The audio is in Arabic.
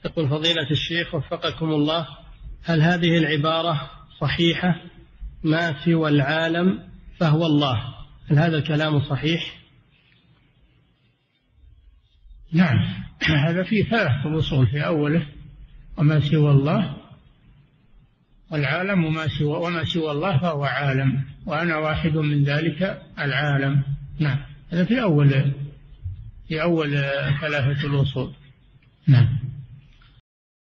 يقول فضيلة الشيخ وفقكم الله، هل هذه العبارة صحيحة ما سوى العالم فهو الله؟ هل هذا الكلام صحيح؟ نعم، هذا فيه ثلاث أصول في أوله: وما سوى الله، والعالم، وما سوى الله فهو عالم، وأنا واحد من ذلك العالم. نعم، هذا في أول ثلاثة الأصول. نعم.